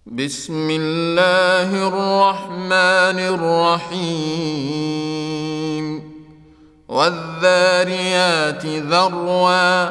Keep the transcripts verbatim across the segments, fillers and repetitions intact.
بسم الله الرحمن الرحيم والذاريات ذروا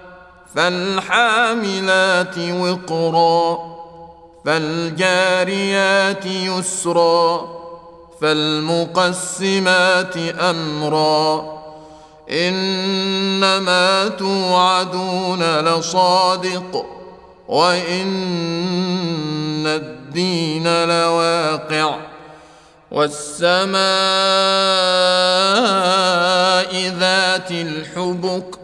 فالحاملات وقرا فالجاريات يسرا فالمقسمات أمرا إنما توعدون لصادق وإن الدين لواقع والسماء ذات الحبك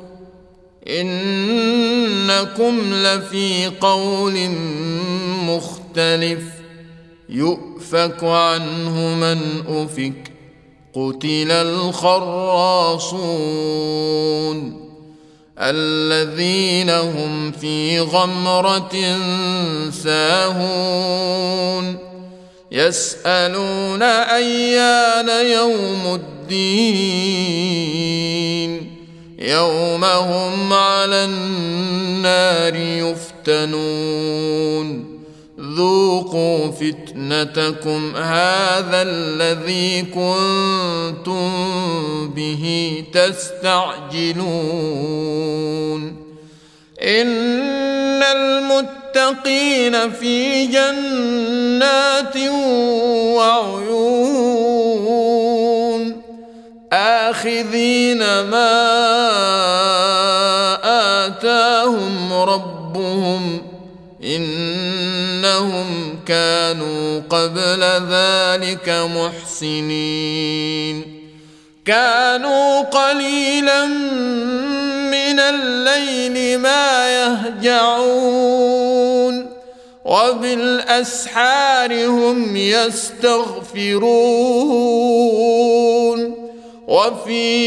إنكم لفي قول مختلف يؤفك عنه من أفك قتل الخراصون الذين هم في غمرة ساهون يسألون أيان يوم الدين يوم هم على النار يفتنون ذوقوا فتنتكم هذا الذي كنتم به تستعجلون إن المتقين في جنات وعيون آخذين ما آتاهم ربهم إنهم كانوا قبل ذلك محسنين كانوا قليلا من الليل ما يهجعون وبالأسحار هم يستغفرون وفي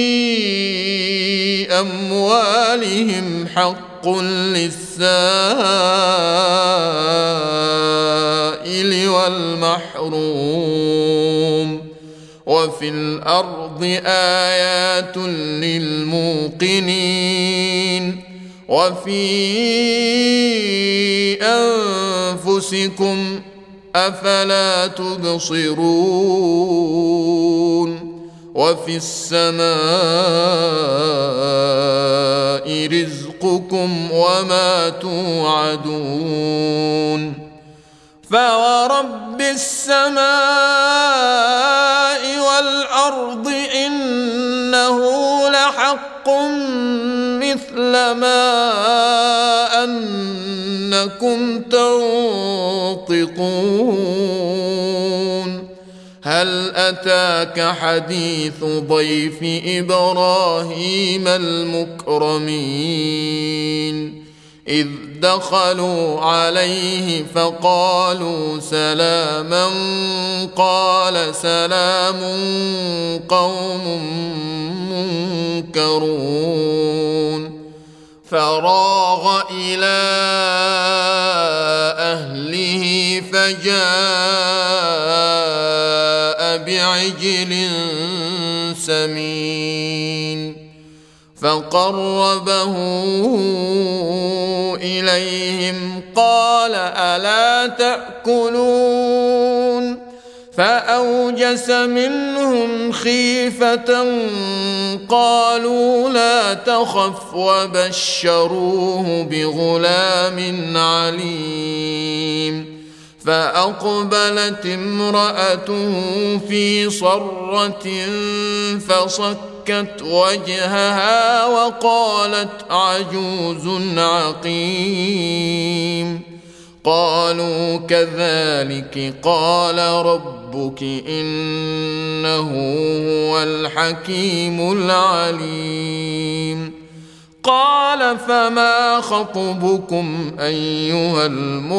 أموالهم حق للسائل والمحروم وفي الأرض آيات للموقنين وفي أنفسكم أفلا تبصرون وفي السماء رزقكم وما توعدون فورب السماء والأرض إنه لحق مثل ما أنكم تنطقون هل أتاك حديث ضيف إبراهيم المكرمين إذ دخلوا عليه فقالوا سلاما قال سلام قوم منكرون فراغ إلى أهله فجاء بعجل سمين فقربه إليهم قال ألا تأكلون فأوجس منهم خيفة قالوا لا تخف وبشروه بغلام عليم فأقبلت امرأته في صرة فصكت وجهها وقالت عجوز عقيم قالوا كذلك قال ربك إنه هو الحكيم العليم قال فما خطبكم أيها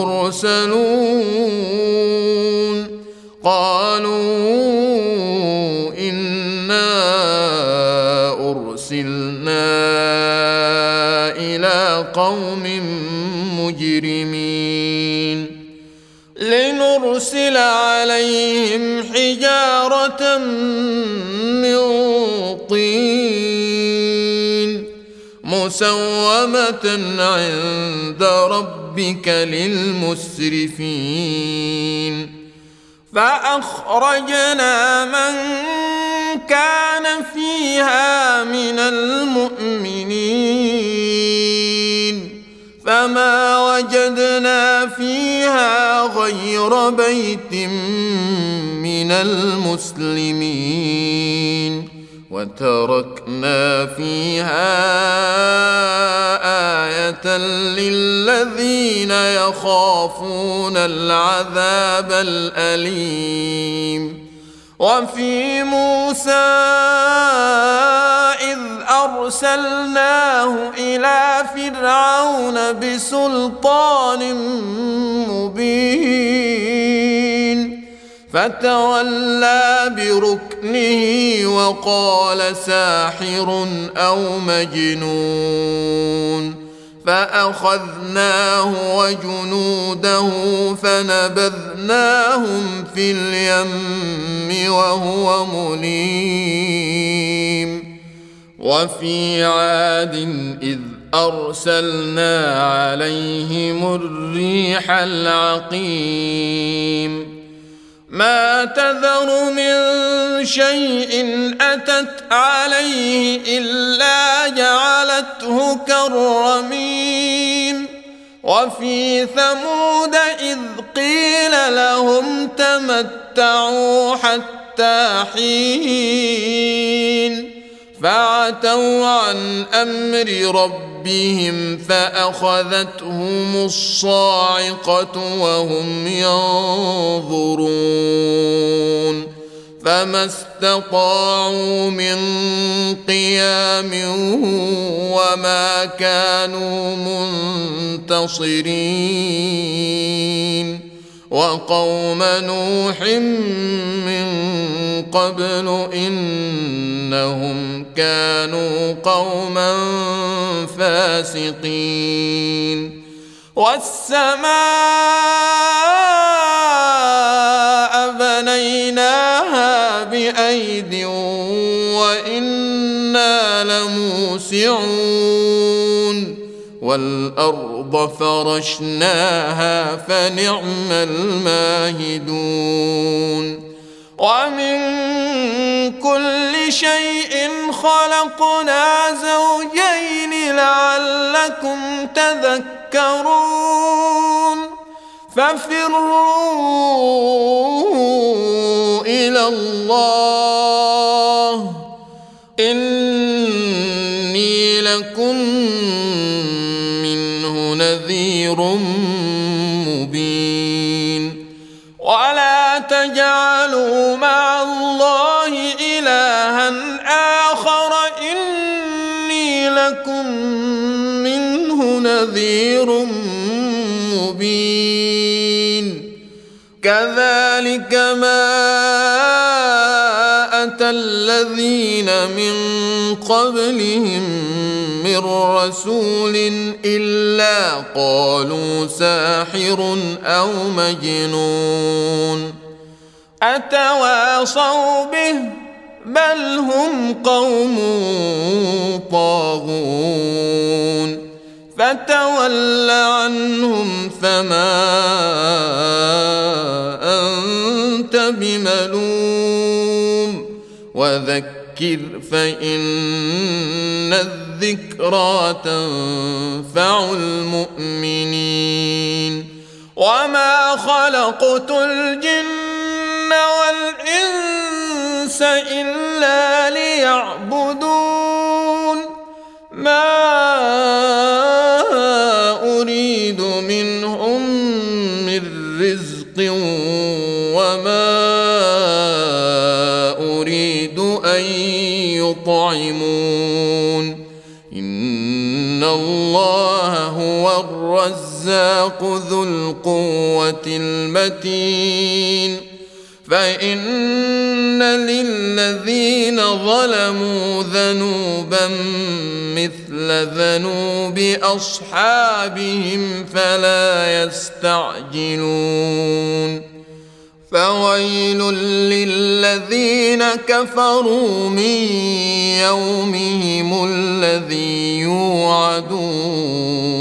المرسلون قالوا إنا أرسلنا إلى قوم مجرمين لنرسل عليهم حجارة من طين مسومة عند ربهم ربك للمسرفين فأخرجنا من كان فيها من المؤمنين فما وجدنا فيها غير بيت من المسلمين وتركنا فيها آية للذين يخافون العذاب الأليم وفي موسى إذ أرسلناه إلى فرعون بسلطان مبين فتولى بركنه وقال ساحر أو مجنون فأخذناه وجنوده فنبذناهم في اليم وهو مليم وفي عاد إذ أرسلنا عليهم الريح العقيم ما تذر من شيء أتت عليه إلا جعلته كالرميم وفي ثمود إذ قيل لهم تمتعوا حتى حين فعتوا عن أمر ربهم فأخذتهم الصاعقة وهم ينظرون فما استطاعوا من قيام وما كانوا منتصرين وقوم نوح من قبل إنهم كانوا قوما فاسقين والسماء بنيناها بأيد وإنا لموسعون والأرض فرشناها فنعم الماهدون ومن كل شيء خلقنا زوجين لعلكم تذكرون ففروا إلى الله إني لكم منه نذير مبين ولا تجعلوا مع الله إلها آخر إني لكم منه نذير مبين كذلك ما أتى الذين من قبلهم من رسول إلا قالوا ساحر أو مجنون أتواصوا به بل هم قوم طاغون فتول عنهم فما أنت بملوم وذكر فإن الذكرى تنفع المؤمنين وما خلقت الجن والإنس إلا ليعبدون ما أريد منهم من رزق وما أريد أن يطعمون إن الله هو الرزاق ذو القوة المتين فإن للذين ظلموا ذنوبا مثل ذنوب أصحابهم فلا يستعجلون فويل للذين كفروا من يومهم الذي يوعدون